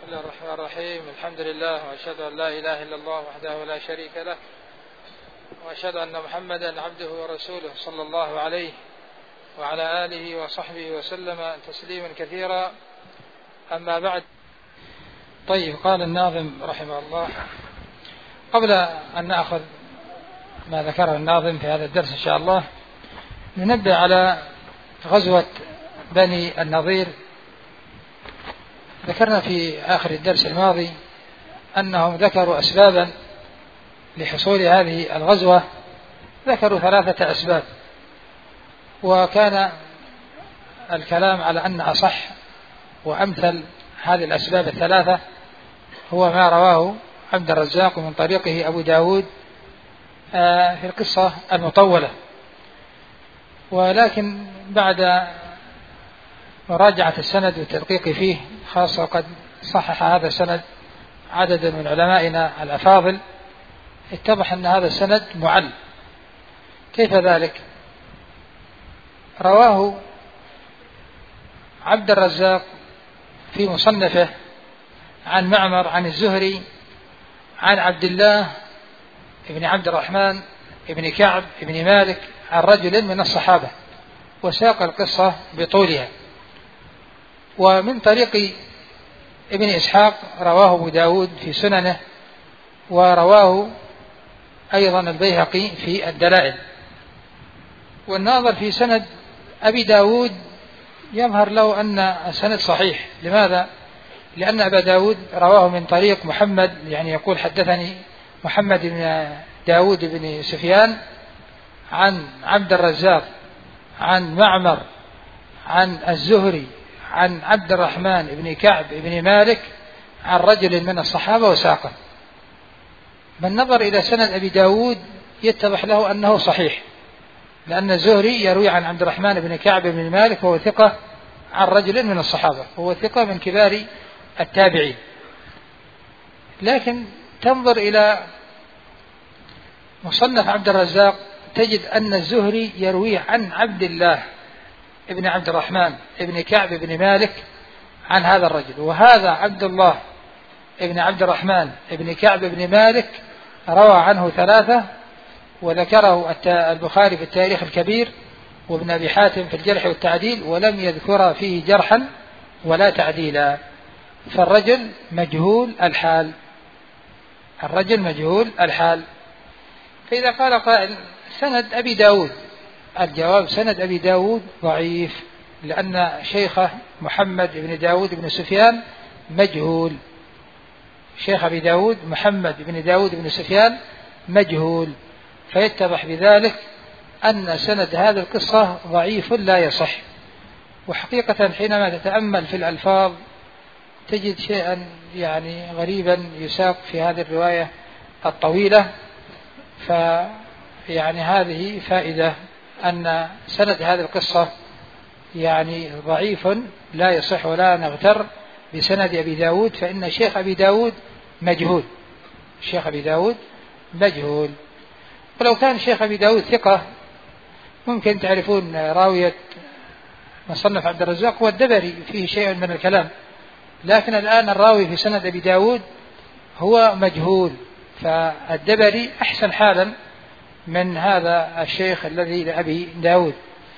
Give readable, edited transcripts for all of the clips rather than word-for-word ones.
الله الرحمن الرحيم. الحمد لله، وأشهد أن لا إله إلا الله وحده لا شريك له، وأشهد أن محمدا عبده ورسوله صلى الله عليه وعلى آله وصحبه وسلم تسليما كثيرا. أما بعد، طيب، قال الناظم رحمه الله: قبل أن نأخذ ما ذكره الناظم في هذا الدرس إن شاء الله، ننبه على غزوة بني النضير. ذكرنا في آخر الدرس الماضي أنهم ذكروا أسبابا لحصول هذه الغزوة، ذكروا 3 أسباب، وكان الكلام على أن أصح وأمثل هذه الأسباب 3 هو ما رواه عبد الرزاق من طريقه أبو داود في القصة المطولة. ولكن بعد مراجعة السند والتدقيق فيه، خاصة قد صحح هذا السند عدد من علمائنا الأفاضل، اتضح أن هذا السند معل. كيف ذلك؟ رواه عبد الرزاق في مصنفه عن معمر عن الزهري عن عبد الله بن عبد الرحمن بن كعب بن مالك عن رجل من الصحابة، وساق القصة بطولها. ومن طريق ابن إسحاق رواه أبو داود في سننه، ورواه أيضا البيهقي في الدلائل. والناظر في سند أبي داود يظهر له أن السند صحيح. لماذا؟ لأن أبا داود رواه من طريق محمد، يعني يقول حدثني محمد بن داود بن سفيان عن عبد الرزاق عن معمر عن الزهري عن عبد الرحمن بن كعب بن مالك عن رجل من الصحابة وساقه. من نظر إلى سند أبي داود يتضح له أنه صحيح، لأن الزهري يروي عن عبد الرحمن بن كعب بن مالك وهو ثقة عن رجل من الصحابة، وهو ثقة من كبار التابعين. لكن تنظر إلى مصنف عبد الرزاق تجد أن الزهري يروي عن عبد الله ابن عبد الرحمن ابن كعب بن مالك عن هذا الرجل، وهذا عبد الله ابن عبد الرحمن ابن كعب بن مالك روى عنه 3، وذكره البخاري في التاريخ الكبير وابن أبي حاتم في الجرح والتعديل، ولم يذكر فيه جرحا ولا تعديلا. فالرجل مجهول الحال، الرجل مجهول الحال. فإذا قال قائل سند أبي داود، الجواب سند أبي داود ضعيف، لأن شيخه محمد بن داود بن سفيان مجهول. شيخ أبي داود محمد بن داود بن سفيان مجهول، فيتضح بذلك أن سند هذه القصة ضعيف لا يصح. وحقيقة حينما تتأمل في الألفاظ تجد شيئا يعني غريبا يساق في هذه الرواية الطويلة. فيعني هذه فائدة أن سند هذه القصة يعني ضعيف لا يصح، ولا نغتر بسند أبي داود، فإن شيخ أبي داود مجهول، شيخ أبي داود مجهول. ولو كان شيخ أبي داود ثقة ممكن تعرفون راوية مصنف عبد الرزاق هو الدبري، فيه شيء من الكلام، لكن الآن الراوي في سند أبي داود هو مجهول، فالدبري أحسن حالا من هذا الشيخ الذي لأبي داود.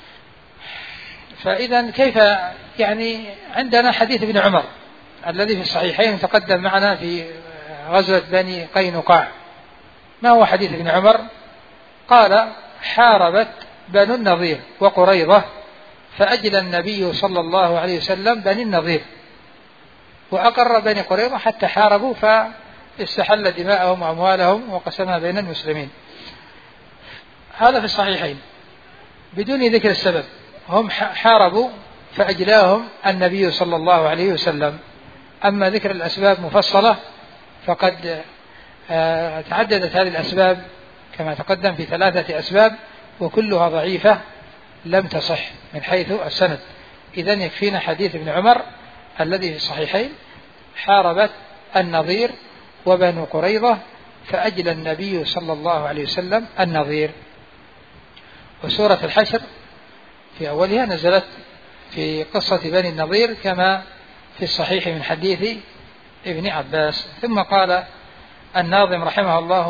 فإذا كيف يعني عندنا حديث ابن عمر الذي في الصحيحين تقدم معنا في غزوة بني قينقاع. ما هو حديث ابن عمر؟ قال: حاربت بنو النضير وقريظة فأجلى النبي صلى الله عليه وسلم بني النضير، وأقر بني قريظة حتى حاربوا فاستحل دماءهم وأموالهم وقسمها بين المسلمين. هذا في الصحيحين بدون ذكر السبب، هم حاربوا فأجلاهم النبي صلى الله عليه وسلم. أما ذكر الأسباب مفصلة فقد تعددت هذه الأسباب كما تقدم في 3 أسباب، وكلها ضعيفة لم تصح من حيث السند. إذن يكفينا حديث ابن عمر الذي في الصحيحين: حاربت النضير وبنو قريظة فأجلى النبي صلى الله عليه وسلم النضير. وسورة الحشر في أولها نزلت في قصة بني النضير كما في الصحيح من حديث ابن عباس. ثم قال الناظم رحمه الله: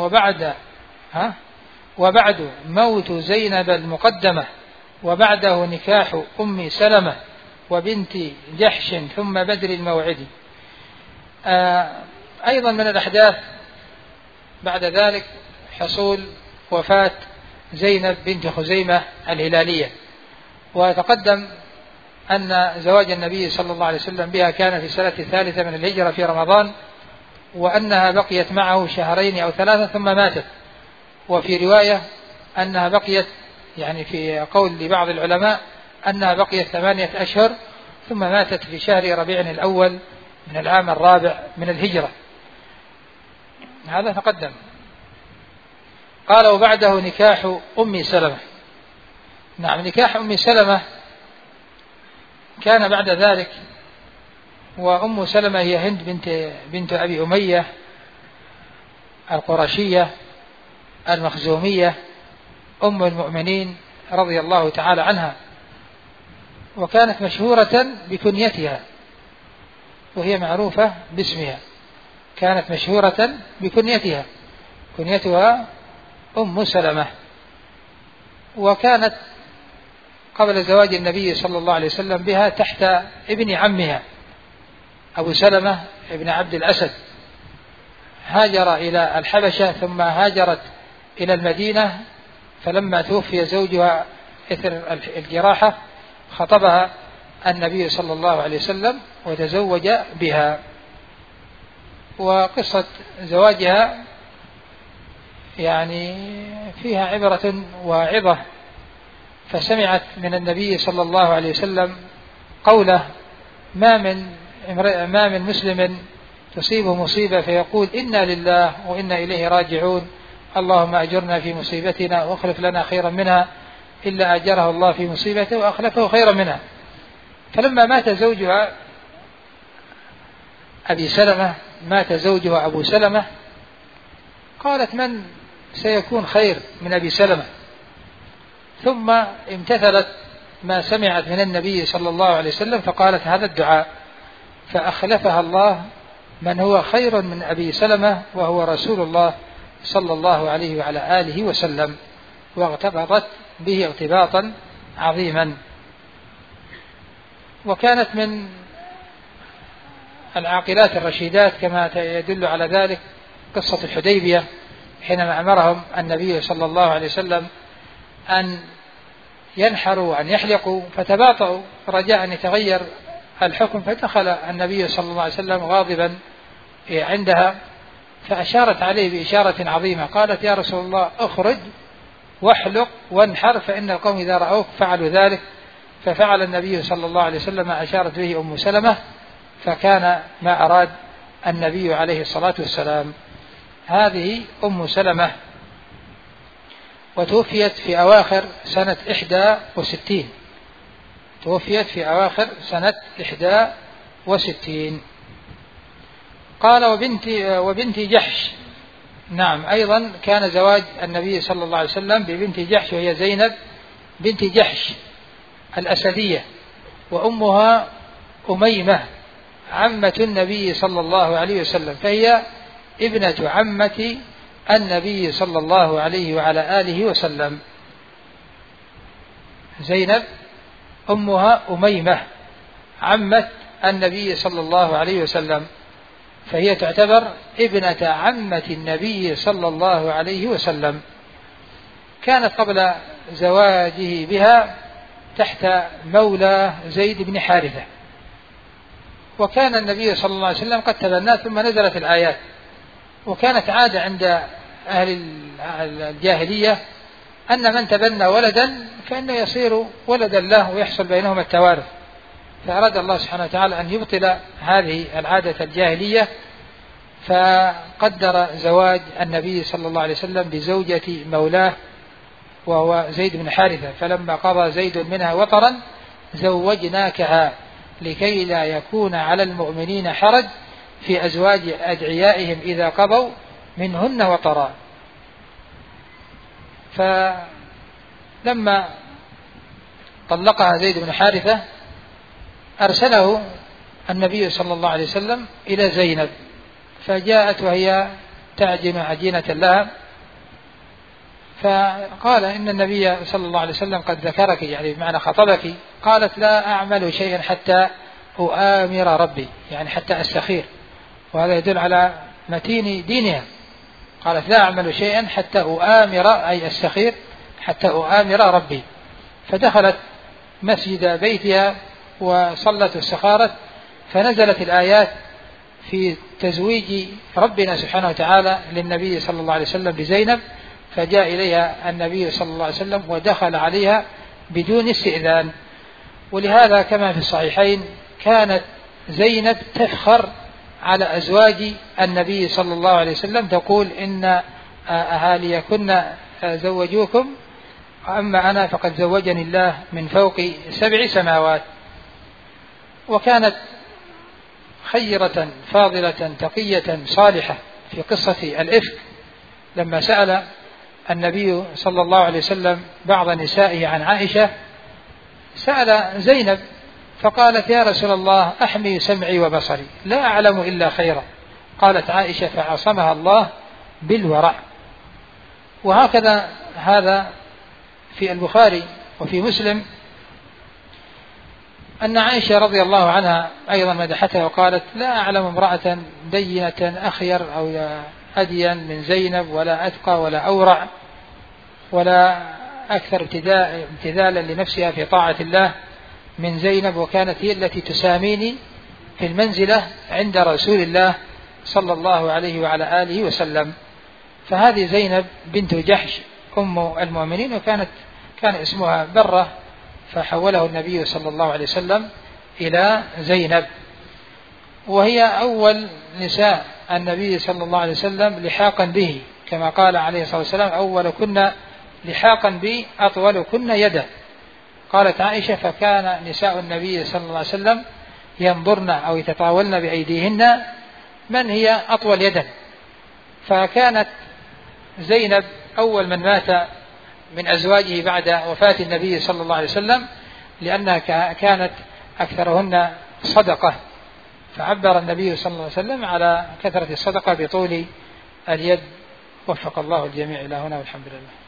وبعد موت زينب المقدمة، وبعده نكاح أم سلمة وبنت جحش ثم بدر الموعد. أيضا من الأحداث بعد ذلك حصول وفاة زينب بنت خزيمة الهلالية، وتقدم أن زواج النبي صلى الله عليه وسلم بها كان في السنة الثالثة من الهجرة في رمضان، وأنها بقيت معه 2 أو 3 ثم ماتت. وفي رواية أنها بقيت، يعني في قول لبعض العلماء أنها بقيت 8 أشهر ثم ماتت في شهر ربيع الأول من العام 4 من الهجرة. هذا تقدم. قال: وبعده نكاح أم سلمة. نعم، نكاح أم سلمة كان بعد ذلك. وأم سلمة هي هند بنت أبي أمية القرشية المخزومية أم المؤمنين رضي الله تعالى عنها، وكانت مشهورة بكنيتها، وهي معروفة باسمها. كانت مشهورة بكنيتها، كنيتها أم سلمة. وكانت قبل زواج النبي صلى الله عليه وسلم بها تحت ابن عمها أبو سلمة ابن عبد الأسد. هاجر إلى الحبشة ثم هاجرت إلى المدينة، فلما توفي زوجها إثر الجراحة خطبها النبي صلى الله عليه وسلم وتزوج بها. وقصة زواجها يعني فيها عبرة واعظة، فسمعت من النبي صلى الله عليه وسلم قوله: ما من مسلم تصيبه مصيبة فيقول إنا لله وإنا إليه راجعون، اللهم أجرنا في مصيبتنا واخلف لنا خيرا منها، إلا أجره الله في مصيبته وأخلفه خيرا منها. فلما مات زوجها أبو سلمة قالت: من سيكون خير من أبي سلمة؟ ثم امتثلت ما سمعت من النبي صلى الله عليه وسلم فقالت هذا الدعاء، فأخلفها الله من هو خير من أبي سلمة، وهو رسول الله صلى الله عليه وعلى آله وسلم، واغتبطت به ارتباطا عظيما. وكانت من العاقلات الرشيدات كما يدل على ذلك قصة الحديبية، حينما أمرهم النبي صلى الله عليه وسلم أن ينحروا وأن يحلقوا، فتباطؤوا رجاء أن يتغير الحكم، فدخل النبي صلى الله عليه وسلم غاضبا عندها، فأشارت عليه بإشارة عظيمة، قالت: يا رسول الله اخرج واحلق وانحر، فإن القوم إذا رأوك فعلوا ذلك. ففعل النبي صلى الله عليه وسلم ما أشارت به أم سلمة، فكان ما أراد النبي عليه الصلاة والسلام. هذه أم سلمة، وتوفيت في أواخر سنة 61. توفيت في أواخر سنة 61. قال: وبنت جحش. نعم، أيضا كان زواج النبي صلى الله عليه وسلم ببنت جحش، وهي زينب بنت جحش الأسدية، وأمها أميمة عمة النبي صلى الله عليه وسلم، فهي ابنة عمة النبي صلى الله عليه وعلى آله وسلم. زينب أمها أميمة عمة النبي صلى الله عليه وسلم، فهي تعتبر ابنة عمة النبي صلى الله عليه وسلم. كانت قبل زواجه بها تحت مولى زيد بن حارثة، وكان النبي صلى الله عليه وسلم قد تبناه ثم نزلت الآيات. وكانت عادة عند أهل الجاهلية أن من تبنى ولدا فإنه يصير ولدا له ويحصل بينهم التوارث، فأراد الله سبحانه وتعالى أن يبطل هذه العادة الجاهلية، فقدر زواج النبي صلى الله عليه وسلم بزوجة مولاه وهو زيد بن حارثة، فلما قضى زيد منها وطرا زوجناكها لكي لا يكون على المؤمنين حرج في أزواج أدعيائهم إذا قضوا منهن وطرا. فلما طلقها زيد بن حارثة أرسله النبي صلى الله عليه وسلم إلى زينب، فجاءت وهي تعجن عجينة لها، فقال إن النبي صلى الله عليه وسلم قد ذكرك، يعني بمعنى خطبك. قالت لا أعمل شيئا حتى أؤامر ربي، يعني حتى أستخير، وهذا يدل على متين دينها. قالت لا أعمل شيئا حتى أؤامر، أي أستخير، حتى أؤامر ربي. فدخلت مسجد بيتها وصلت واستخارت، فنزلت الآيات في تزويج ربنا سبحانه وتعالى للنبي صلى الله عليه وسلم بزينب، فجاء إليها النبي صلى الله عليه وسلم ودخل عليها بدون استئذان. ولهذا كما في الصحيحين كانت زينب تفخر على أزواج النبي صلى الله عليه وسلم، تقول إن أهاليكن زوجوكم، أما أنا فقد زوجني الله من فوق 7 سماوات. وكانت خيرة فاضلة تقية صالحة. في قصة الإفك لما سأل النبي صلى الله عليه وسلم بعض نسائه عن عائشة، سأل زينب فقالت يا رسول الله أحمي سمعي وبصري لا أعلم إلا خيرا. قالت عائشة فعصمها الله بالورع. وهكذا هذا في البخاري وفي مسلم أن عائشة رضي الله عنها أيضا مدحتها وقالت لا أعلم امرأة دينة أخير أو أدين من زينب، ولا أتقى ولا أورع ولا أكثر امتثالا لنفسها في طاعة الله من زينب، وكانت هي التي تساميني في المنزلة عند رسول الله صلى الله عليه وعلى آله وسلم. فهذه زينب بنت جحش أم المؤمنين، كان اسمها برة، فحوله النبي صلى الله عليه وسلم إلى زينب، وهي أول نساء النبي صلى الله عليه وسلم لحاقا به، كما قال عليه الصلاة والسلام أول كنا لحاقا بي أطول كنا يدا. قالت عائشة فكان نساء النبي صلى الله عليه وسلم ينظرن أو يتطاولن بأيديهن من هي أطول يدا، فكانت زينب أول من مات من أزواجه بعد وفاة النبي صلى الله عليه وسلم، لأنها كانت أكثرهن صدقة، فعبر النبي صلى الله عليه وسلم على كثرة الصدقة بطول اليد. وفق الله الجميع إلى هنا والحمد لله.